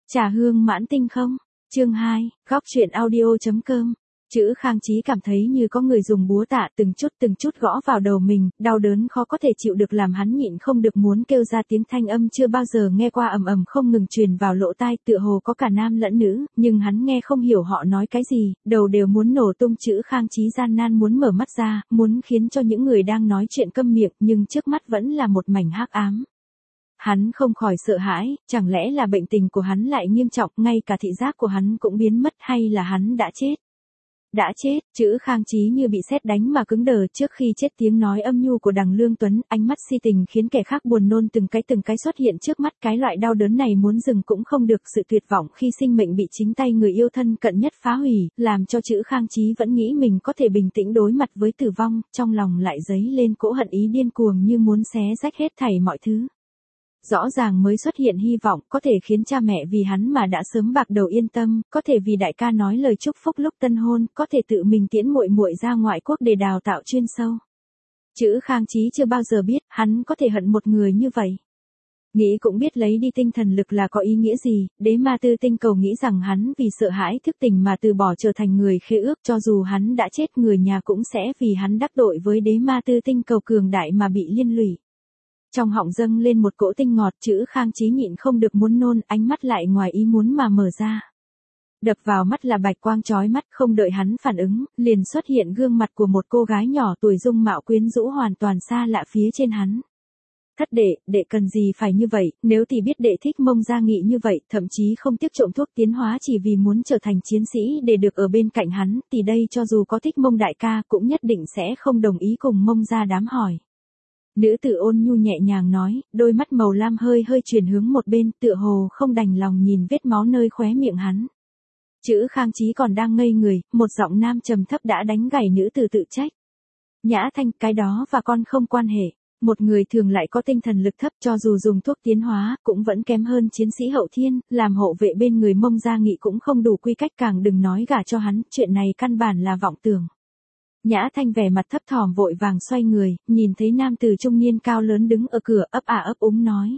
Trà hương mãn tinh không? Chương 2, góc truyện audio.com. Chữ Khang Chí cảm thấy như có người dùng búa tạ từng chút gõ vào đầu mình, đau đớn khó có thể chịu được làm hắn nhịn không được muốn kêu ra tiếng thanh âm chưa bao giờ nghe qua ầm ầm không ngừng truyền vào lỗ tai, tựa hồ có cả nam lẫn nữ, nhưng hắn nghe không hiểu họ nói cái gì, đầu đều muốn nổ tung. Chữ Khang Chí gian nan muốn mở mắt ra, muốn khiến cho những người đang nói chuyện câm miệng, nhưng trước mắt vẫn là một mảnh hắc ám. Hắn không khỏi sợ hãi, chẳng lẽ là bệnh tình của hắn lại nghiêm trọng, ngay cả thị giác của hắn cũng biến mất, hay là hắn đã chết? Đã chết, chữ Khang Chí như bị sét đánh mà cứng đờ. Trước khi chết, tiếng nói âm nhu của Đằng Lương Tuấn, ánh mắt si tình khiến kẻ khác buồn nôn từng cái xuất hiện trước mắt. Cái loại đau đớn này muốn dừng cũng không được, sự tuyệt vọng khi sinh mệnh bị chính tay người yêu thân cận nhất phá hủy, làm cho chữ Khang Chí vẫn nghĩ mình có thể bình tĩnh đối mặt với tử vong, trong lòng lại dấy lên cỗ hận ý điên cuồng như muốn xé rách hết thảy mọi thứ. Rõ ràng mới xuất hiện hy vọng, có thể khiến cha mẹ vì hắn mà đã sớm bạc đầu yên tâm, có thể vì đại ca nói lời chúc phúc lúc tân hôn, có thể tự mình tiễn muội muội ra ngoại quốc để đào tạo chuyên sâu. Chữ Khang Chí chưa bao giờ biết, hắn có thể hận một người như vậy. Nghĩ cũng biết lấy đi tinh thần lực là có ý nghĩa gì, Đế Ma Tư Tinh Cầu nghĩ rằng hắn vì sợ hãi thức tỉnh mà từ bỏ trở thành người khế ước, cho dù hắn đã chết người nhà cũng sẽ vì hắn đắc tội với Đế Ma Tư Tinh Cầu cường đại mà bị liên lụy. Trong họng dâng lên một cỗ tinh ngọt, chữ Khang Chí nhịn không được muốn nôn, ánh mắt lại ngoài ý muốn mà mở ra. Đập vào mắt là bạch quang chói mắt, không đợi hắn phản ứng, liền xuất hiện gương mặt của một cô gái nhỏ tuổi dung mạo quyến rũ hoàn toàn xa lạ phía trên hắn. Thất đệ cần gì phải như vậy, nếu thì biết đệ thích Mông Gia Nghị như vậy, thậm chí không tiếc trộm thuốc tiến hóa chỉ vì muốn trở thành chiến sĩ để được ở bên cạnh hắn, thì đây cho dù có thích Mông đại ca cũng nhất định sẽ không đồng ý cùng Mông gia đám hỏi. Nữ tử ôn nhu nhẹ nhàng nói, đôi mắt màu lam hơi chuyển hướng một bên, tựa hồ không đành lòng nhìn vết máu nơi khóe miệng hắn. Chữ Khang Chí còn đang ngây người, một giọng nam trầm thấp đã đánh gảy nữ tử tự trách. Nhã Thanh, cái đó và con không quan hệ. Một người thường lại có tinh thần lực thấp, cho dù dùng thuốc tiến hóa, cũng vẫn kém hơn chiến sĩ hậu thiên, làm hộ vệ bên người Mông Gia Nghị cũng không đủ quy cách, càng đừng nói gả cho hắn, chuyện này căn bản là vọng tưởng. Nhã Thanh vẻ mặt thấp thỏm vội vàng xoay người, nhìn thấy nam tử trung niên cao lớn đứng ở cửa, ấp ấp úng nói.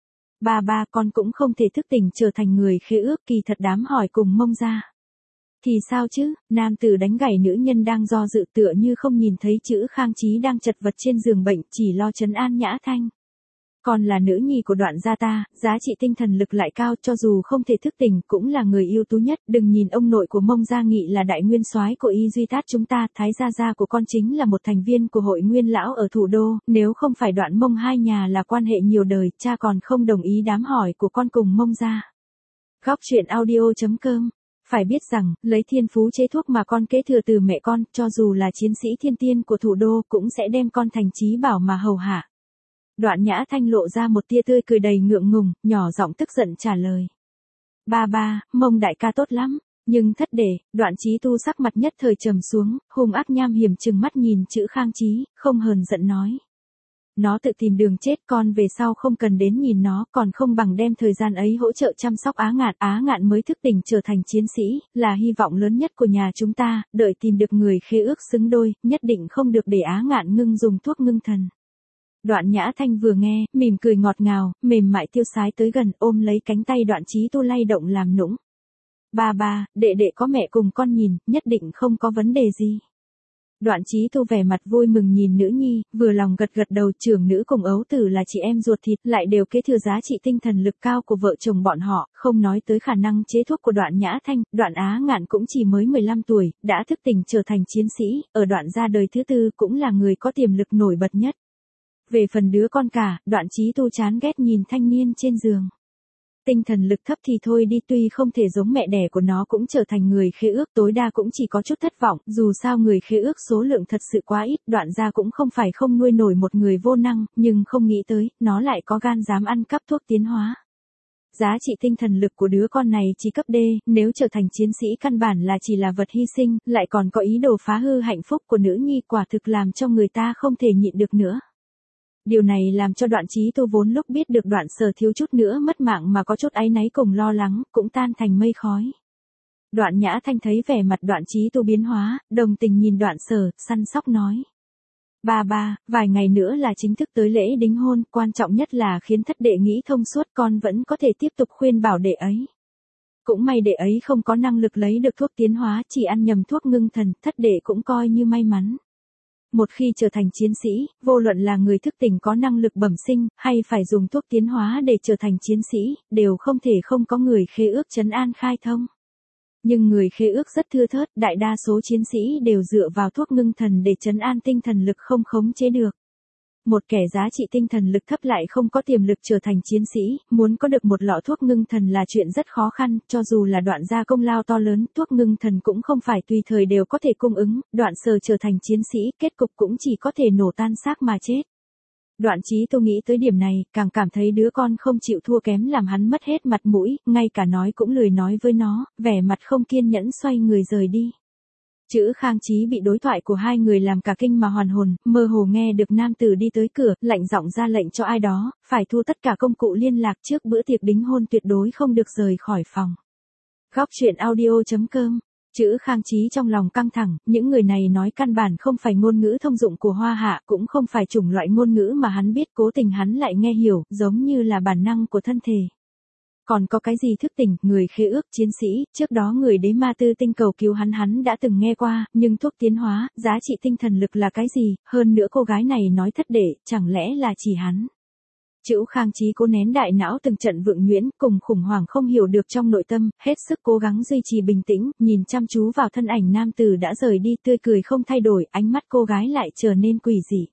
Ba, con cũng không thể thức tỉnh trở thành người khế ước, kỳ thật đám hỏi cùng Mông gia. Thì sao chứ, nam tử đánh gảy nữ nhân đang do dự, tựa như không nhìn thấy chữ Khang Chí đang chật vật trên giường bệnh, chỉ lo trấn an Nhã Thanh. Còn là nữ nhi của Đoạn gia ta, giá trị tinh thần lực lại cao, cho dù không thể thức tỉnh cũng là người ưu tú nhất, đừng nhìn ông nội của Mông Gia Nghị là đại nguyên soái của Y Duy Tát chúng ta, Thái gia của con chính là một thành viên của hội Nguyên lão ở thủ đô, nếu không phải Đoạn Mông hai nhà là quan hệ nhiều đời, cha còn không đồng ý đám hỏi của con cùng Mông gia. Góc truyện audio.com. Phải biết rằng, lấy thiên phú chế thuốc mà con kế thừa từ mẹ con, cho dù là chiến sĩ thiên tiên của thủ đô cũng sẽ đem con thành trí bảo mà hầu hạ. Đoạn Nhã Thanh lộ ra một tia tươi cười đầy ngượng ngùng, nhỏ giọng tức giận trả lời. Ba, Mông đại ca tốt lắm, nhưng thất đệ, Đoạn Chí Tu sắc mặt nhất thời trầm xuống, hung ác nham hiểm trừng mắt nhìn chữ Khang Chí, không hờn giận nói. Nó tự tìm đường chết, con về sau không cần đến nhìn nó, còn không bằng đem thời gian ấy hỗ trợ chăm sóc Á Ngạn mới thức tỉnh trở thành chiến sĩ, là hy vọng lớn nhất của nhà chúng ta, đợi tìm được người khế ước xứng đôi, nhất định không được để Á Ngạn ngưng dùng thuốc ngưng thần. Đoạn Nhã Thanh vừa nghe, mỉm cười ngọt ngào, mềm mại tiêu sái tới gần, ôm lấy cánh tay Đoạn Chí Tu lay động làm nũng. Ba, đệ có mẹ cùng con nhìn, nhất định không có vấn đề gì. Đoạn Chí Tu vẻ mặt vui mừng nhìn nữ nhi, vừa lòng gật đầu, trưởng nữ cùng ấu tử là chị em ruột thịt, lại đều kế thừa giá trị tinh thần lực cao của vợ chồng bọn họ, không nói tới khả năng chế thuốc của Đoạn Nhã Thanh, Đoạn Á Ngạn cũng chỉ mới 15 tuổi, đã thức tỉnh trở thành chiến sĩ, ở Đoạn gia đời thứ tư cũng là người có tiềm lực nổi bật nhất. Về phần đứa con cả, Đoạn Chí Tu chán ghét nhìn thanh niên trên giường. Tinh thần lực thấp thì thôi đi, tuy không thể giống mẹ đẻ của nó cũng trở thành người khế ước, tối đa cũng chỉ có chút thất vọng, dù sao người khế ước số lượng thật sự quá ít, Đoạn gia cũng không phải không nuôi nổi một người vô năng, nhưng không nghĩ tới, nó lại có gan dám ăn cắp thuốc tiến hóa. Giá trị tinh thần lực của đứa con này chỉ cấp D, nếu trở thành chiến sĩ căn bản là chỉ là vật hy sinh, lại còn có ý đồ phá hư hạnh phúc của nữ nhi, quả thực làm cho người ta không thể nhịn được nữa. Điều này làm cho Đoạn Chí Tu vốn lúc biết được Đoạn Sở thiếu chút nữa mất mạng mà có chút áy náy cùng lo lắng, cũng tan thành mây khói. Đoạn Nhã Thanh thấy vẻ mặt Đoạn Chí Tu biến hóa, đồng tình nhìn Đoạn Sở, săn sóc nói. Ba, vài ngày nữa là chính thức tới lễ đính hôn, quan trọng nhất là khiến thất đệ nghĩ thông suốt, con vẫn có thể tiếp tục khuyên bảo đệ ấy. Cũng may đệ ấy không có năng lực lấy được thuốc tiến hóa, chỉ ăn nhầm thuốc ngưng thần, thất đệ cũng coi như may mắn. Một khi trở thành chiến sĩ, vô luận là người thức tỉnh có năng lực bẩm sinh, hay phải dùng thuốc tiến hóa để trở thành chiến sĩ, đều không thể không có người khế ước trấn an khai thông. Nhưng người khế ước rất thưa thớt, đại đa số chiến sĩ đều dựa vào thuốc ngưng thần để trấn an tinh thần lực không khống chế được. Một kẻ giá trị tinh thần lực thấp lại không có tiềm lực trở thành chiến sĩ, muốn có được một lọ thuốc ngưng thần là chuyện rất khó khăn, cho dù là Đoạn gia công lao to lớn, thuốc ngưng thần cũng không phải tùy thời đều có thể cung ứng, Đoạn Sở trở thành chiến sĩ, kết cục cũng chỉ có thể nổ tan xác mà chết. Đoạn Chí Tô nghĩ tới điểm này, càng cảm thấy đứa con không chịu thua kém làm hắn mất hết mặt mũi, ngay cả nói cũng lười nói với nó, vẻ mặt không kiên nhẫn xoay người rời đi. Chữ Khang Chí bị đối thoại của hai người làm cả kinh mà hoàn hồn, mơ hồ nghe được nam tử đi tới cửa, lạnh giọng ra lệnh cho ai đó, phải thu tất cả công cụ liên lạc trước bữa tiệc đính hôn, tuyệt đối không được rời khỏi phòng. Góc truyện audio.com. Chữ Khang Chí trong lòng căng thẳng, những người này nói căn bản không phải ngôn ngữ thông dụng của Hoa Hạ, cũng không phải chủng loại ngôn ngữ mà hắn biết, cố tình hắn lại nghe hiểu, giống như là bản năng của thân thể. Còn có cái gì thức tỉnh, người khế ước, chiến sĩ, trước đó người đế ma tư tinh cầu cứu hắn đã từng nghe qua, nhưng thuốc tiến hóa, giá trị tinh thần lực là cái gì, hơn nữa cô gái này nói thất đệ, chẳng lẽ là chỉ hắn. Chữ Khang Chí cố nén đại não từng trận vượng nhuyễn, cùng khủng hoảng không hiểu được trong nội tâm, hết sức cố gắng duy trì bình tĩnh, nhìn chăm chú vào thân ảnh nam tử đã rời đi, tươi cười không thay đổi, ánh mắt cô gái lại trở nên quỷ dị.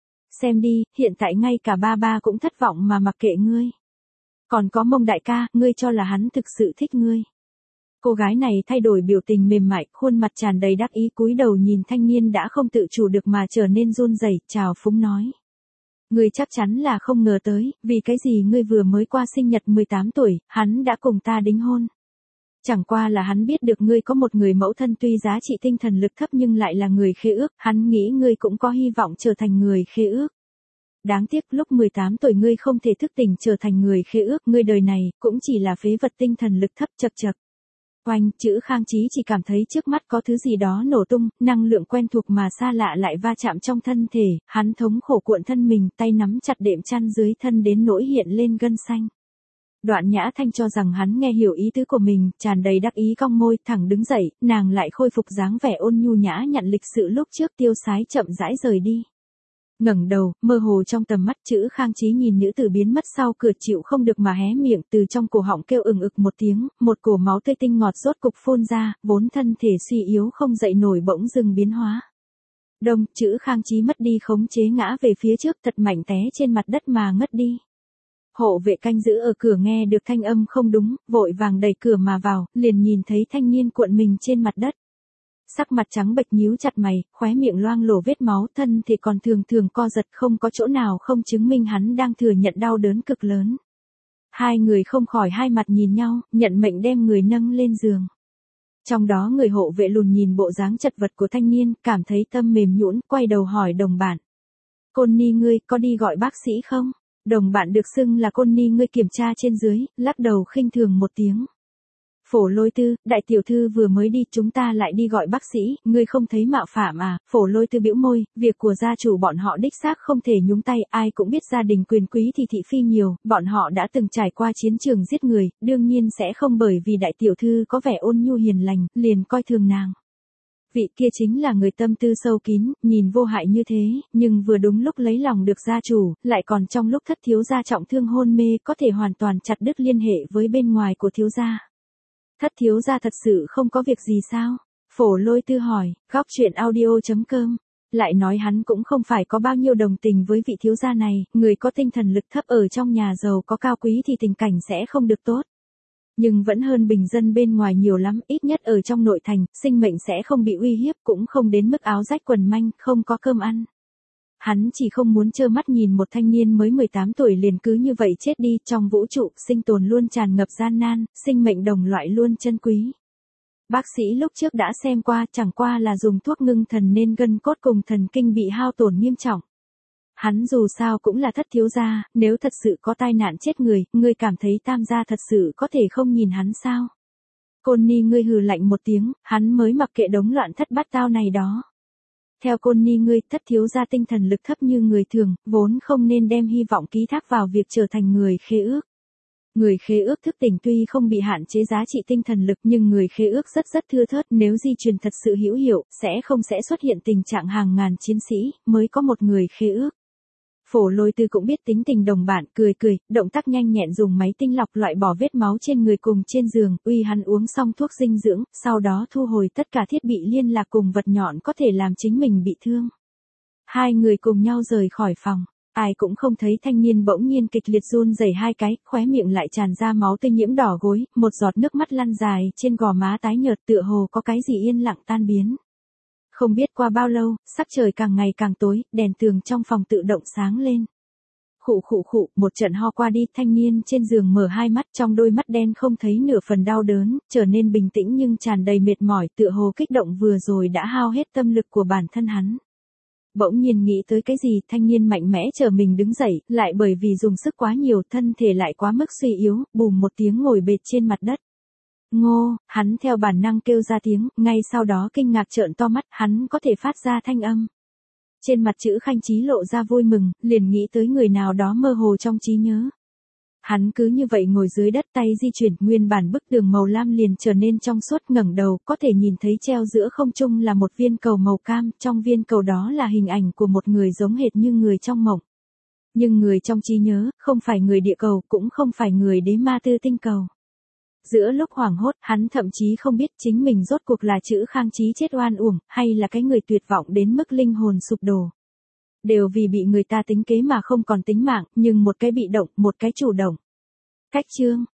Xem đi, hiện tại ngay cả ba cũng thất vọng mà mặc kệ ngươi. Còn có Mông đại ca, ngươi cho là hắn thực sự thích ngươi. Cô gái này thay đổi biểu tình mềm mại, khuôn mặt tràn đầy đắc ý, cúi đầu nhìn thanh niên đã không tự chủ được mà trở nên run rẩy, chào phúng nói. Ngươi chắc chắn là không ngờ tới, vì cái gì ngươi vừa mới qua sinh nhật 18 tuổi, hắn đã cùng ta đính hôn. Chẳng qua là hắn biết được ngươi có một người mẫu thân tuy giá trị tinh thần lực thấp nhưng lại là người khế ước, hắn nghĩ ngươi cũng có hy vọng trở thành người khế ước. Đáng tiếc lúc 18 tuổi ngươi không thể thức tỉnh trở thành người khế ước, ngươi đời này cũng chỉ là phế vật tinh thần lực thấp. Chậc chậc. Oanh, chữ Khang Chí chỉ cảm thấy trước mắt có thứ gì đó nổ tung, năng lượng quen thuộc mà xa lạ lại va chạm trong thân thể, hắn thống khổ cuộn thân mình, tay nắm chặt đệm chăn dưới thân đến nỗi hiện lên gân xanh. Đoạn Nhã Thanh cho rằng hắn nghe hiểu ý tứ của mình, tràn đầy đắc ý cong môi, thẳng đứng dậy, nàng lại khôi phục dáng vẻ ôn nhu nhã nhặn lịch sự lúc trước, tiêu sái chậm rãi rời đi. Ngẩng đầu, mơ hồ trong tầm mắt, chữ Khang Chí nhìn nữ tử biến mất sau cửa, chịu không được mà hé miệng, từ trong cổ họng kêu ừng ực một tiếng, một cổ máu tươi tinh ngọt rốt cục phun ra, vốn thân thể suy yếu không dậy nổi bỗng dưng biến hóa. Đông, chữ Khang Chí mất đi khống chế ngã về phía trước, thật mạnh té trên mặt đất mà ngất đi. Hộ vệ canh giữ ở cửa nghe được thanh âm không đúng, vội vàng đẩy cửa mà vào, liền nhìn thấy thanh niên cuộn mình trên mặt đất. Sắc mặt trắng bệch, nhíu chặt mày, khóe miệng loang lổ vết máu, thân thì còn thường co giật, không có chỗ nào không chứng minh hắn đang thừa nhận đau đớn cực lớn. Hai người không khỏi hai mặt nhìn nhau, nhận mệnh đem người nâng lên giường. Trong đó người hộ vệ lùn nhìn bộ dáng chật vật của thanh niên, cảm thấy tâm mềm nhũn, quay đầu hỏi đồng bạn. Côn Ni ngươi có đi gọi bác sĩ không? Đồng bạn được xưng là Côn Ni ngươi kiểm tra trên dưới, lắc đầu khinh thường một tiếng. Phổ Lôi Tư, đại tiểu thư vừa mới đi, chúng ta lại đi gọi bác sĩ, ngươi không thấy mạo phạm à? Phổ Lôi Tư bĩu môi, việc của gia chủ bọn họ đích xác không thể nhúng tay, ai cũng biết gia đình quyền quý thì thị phi nhiều, bọn họ đã từng trải qua chiến trường giết người, đương nhiên sẽ không bởi vì đại tiểu thư có vẻ ôn nhu hiền lành, liền coi thường nàng. Vị kia chính là người tâm tư sâu kín, nhìn vô hại như thế, nhưng vừa đúng lúc lấy lòng được gia chủ, lại còn trong lúc thất thiếu gia trọng thương hôn mê, có thể hoàn toàn chặt đứt liên hệ với bên ngoài của thiếu gia. Thất thiếu gia thật sự không có việc gì sao? Phổ Lôi Tư hỏi, góc truyện audio.com. Lại nói hắn cũng không phải có bao nhiêu đồng tình với vị thiếu gia này, người có tinh thần lực thấp ở trong nhà giàu có cao quý thì tình cảnh sẽ không được tốt. Nhưng vẫn hơn bình dân bên ngoài nhiều lắm, ít nhất ở trong nội thành, sinh mệnh sẽ không bị uy hiếp, cũng không đến mức áo rách quần manh, không có cơm ăn. Hắn chỉ không muốn trơ mắt nhìn một thanh niên mới 18 tuổi liền cứ như vậy chết đi, trong vũ trụ, sinh tồn luôn tràn ngập gian nan, sinh mệnh đồng loại luôn chân quý. Bác sĩ lúc trước đã xem qua, chẳng qua là dùng thuốc ngưng thần nên gân cốt cùng thần kinh bị hao tổn nghiêm trọng. Hắn dù sao cũng là thất thiếu gia, nếu thật sự có tai nạn chết người, ngươi cảm thấy Tam gia thật sự có thể không nhìn hắn sao? Côn Ni ngươi hừ lạnh một tiếng, hắn mới mặc kệ đống loạn thất bát tao này đó. Theo Côn Ni ngươi, thất thiếu gia tinh thần lực thấp như người thường, vốn không nên đem hy vọng ký thác vào việc trở thành người khế ước. Người khế ước thức tỉnh tuy không bị hạn chế giá trị tinh thần lực nhưng người khế ước rất thưa thớt, nếu di truyền thật sự hữu hiệu, sẽ xuất hiện tình trạng hàng ngàn chiến sĩ, mới có một người khế ước. Phổ Lôi Tư cũng biết tính tình đồng bạn, cười, động tác nhanh nhẹn dùng máy tinh lọc loại bỏ vết máu trên người cùng trên giường, uy hắn uống xong thuốc dinh dưỡng, sau đó thu hồi tất cả thiết bị liên lạc cùng vật nhọn có thể làm chính mình bị thương. Hai người cùng nhau rời khỏi phòng. Ai cũng không thấy thanh niên bỗng nhiên kịch liệt run rẩy hai cái, khóe miệng lại tràn ra máu tươi nhiễm đỏ gối, một giọt nước mắt lăn dài trên gò má tái nhợt tựa hồ có cái gì yên lặng tan biến. Không biết qua bao lâu, sắc trời càng ngày càng tối, đèn tường trong phòng tự động sáng lên. Khụ, một trận ho qua đi, thanh niên trên giường mở hai mắt, trong đôi mắt đen không thấy nửa phần đau đớn, trở nên bình tĩnh nhưng tràn đầy mệt mỏi, tựa hồ kích động vừa rồi đã hao hết tâm lực của bản thân hắn. Bỗng nhiên nghĩ tới cái gì, thanh niên mạnh mẽ chờ mình đứng dậy, lại bởi vì dùng sức quá nhiều, thân thể lại quá mức suy yếu, bùm một tiếng ngồi bệt trên mặt đất. Ngô, hắn theo bản năng kêu ra tiếng, ngay sau đó kinh ngạc trợn to mắt, hắn có thể phát ra thanh âm. Trên mặt Chữ Khanh Chí lộ ra vui mừng, liền nghĩ tới người nào đó mơ hồ trong trí nhớ. Hắn cứ như vậy ngồi dưới đất, tay di chuyển, nguyên bản bức tường màu lam liền trở nên trong suốt, ngẩng đầu, có thể nhìn thấy treo giữa không trung là một viên cầu màu cam, trong viên cầu đó là hình ảnh của một người giống hệt như người trong mộng. Nhưng người trong trí nhớ, không phải người địa cầu, cũng không phải người đế ma tư tinh cầu. Giữa lúc hoảng hốt, hắn thậm chí không biết chính mình rốt cuộc là Chữ Khang Chí chết oan uổng, hay là cái người tuyệt vọng đến mức linh hồn sụp đổ. Đều vì bị người ta tính kế mà không còn tính mạng, nhưng một cái bị động, một cái chủ động. Cách chương